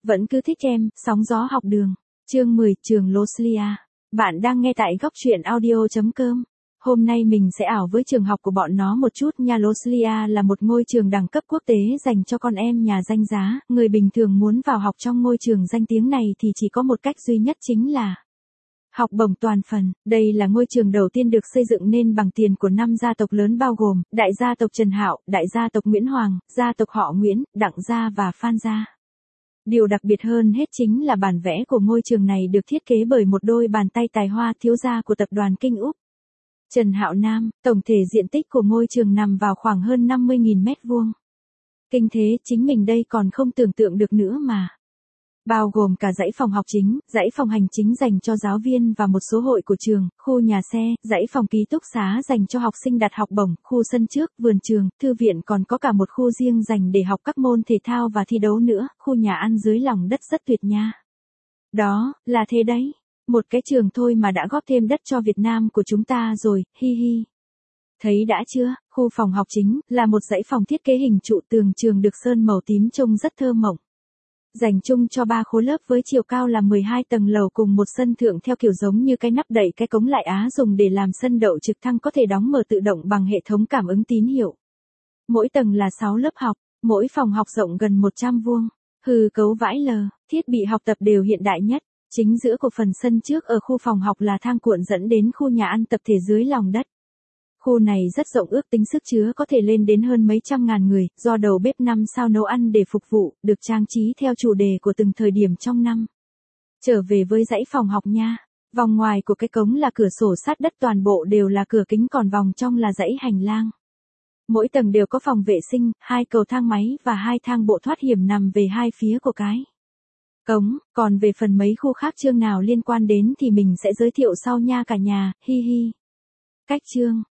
Vẫn cứ thích em, sóng gió học đường. Chương 10, trường Loslia. Bạn đang nghe tại góc truyện audio.com. Hôm nay mình sẽ ảo với trường học của bọn nó một chút nha. Loslia là một ngôi trường đẳng cấp quốc tế dành cho con em nhà danh giá. Người bình thường muốn vào học trong ngôi trường danh tiếng này thì chỉ có một cách duy nhất, chính là học bổng toàn phần. Đây là ngôi trường đầu tiên được xây dựng nên bằng tiền của 5 gia tộc lớn bao gồm đại gia tộc Trần Hạo, đại gia tộc Nguyễn Hoàng, gia tộc họ Nguyễn, Đặng gia và Phan gia. Điều đặc biệt hơn hết chính là bản vẽ của ngôi trường này được thiết kế bởi một đôi bàn tay tài hoa thiếu gia của tập đoàn Kinh Úc. Trần Hạo Nam. Tổng thể diện tích của ngôi trường nằm vào khoảng hơn 50.000 mét vuông. Kinh thế, chính mình đây còn không tưởng tượng được nữa mà. Bao gồm cả dãy phòng học chính, dãy phòng hành chính dành cho giáo viên và một số hội của trường, khu nhà xe, dãy phòng ký túc xá dành cho học sinh đặt học bổng, khu sân trước, vườn trường, thư viện, còn có cả một khu riêng dành để học các môn thể thao và thi đấu nữa, khu nhà ăn dưới lòng đất rất tuyệt nha. Đó, là thế đấy. Một cái trường thôi mà đã góp thêm đất cho Việt Nam của chúng ta rồi, hi hi. Thấy đã chưa, khu phòng học chính là một dãy phòng thiết kế hình trụ, tường trường được sơn màu tím trông rất thơ mộng. Dành chung cho 3 khối lớp với chiều cao là 12 tầng lầu cùng một sân thượng theo kiểu giống như cái nắp đậy cái cống lại Á, dùng để làm sân đậu trực thăng có thể đóng mở tự động bằng hệ thống cảm ứng tín hiệu. Mỗi tầng là 6 lớp học, mỗi phòng học rộng gần 100 vuông. Hư cấu vãi lờ, thiết bị học tập đều hiện đại nhất. Chính giữa của phần sân trước ở khu phòng học là thang cuộn dẫn đến khu nhà ăn tập thể dưới lòng đất. Khu này rất rộng, ước tính sức chứa có thể lên đến hơn mấy trăm ngàn người, do đầu bếp 5 sao nấu ăn để phục vụ, được trang trí theo chủ đề của từng thời điểm trong năm. Trở về với dãy phòng học nha. Vòng ngoài của cái cống là cửa sổ sát đất, toàn bộ đều là cửa kính, còn vòng trong là dãy hành lang. Mỗi tầng đều có phòng vệ sinh, 2 cầu thang máy và 2 thang bộ thoát hiểm nằm về hai phía của cái cống. Còn về phần mấy khu khác chương nào liên quan đến thì mình sẽ giới thiệu sau nha cả nhà, hi hi. Cách chương.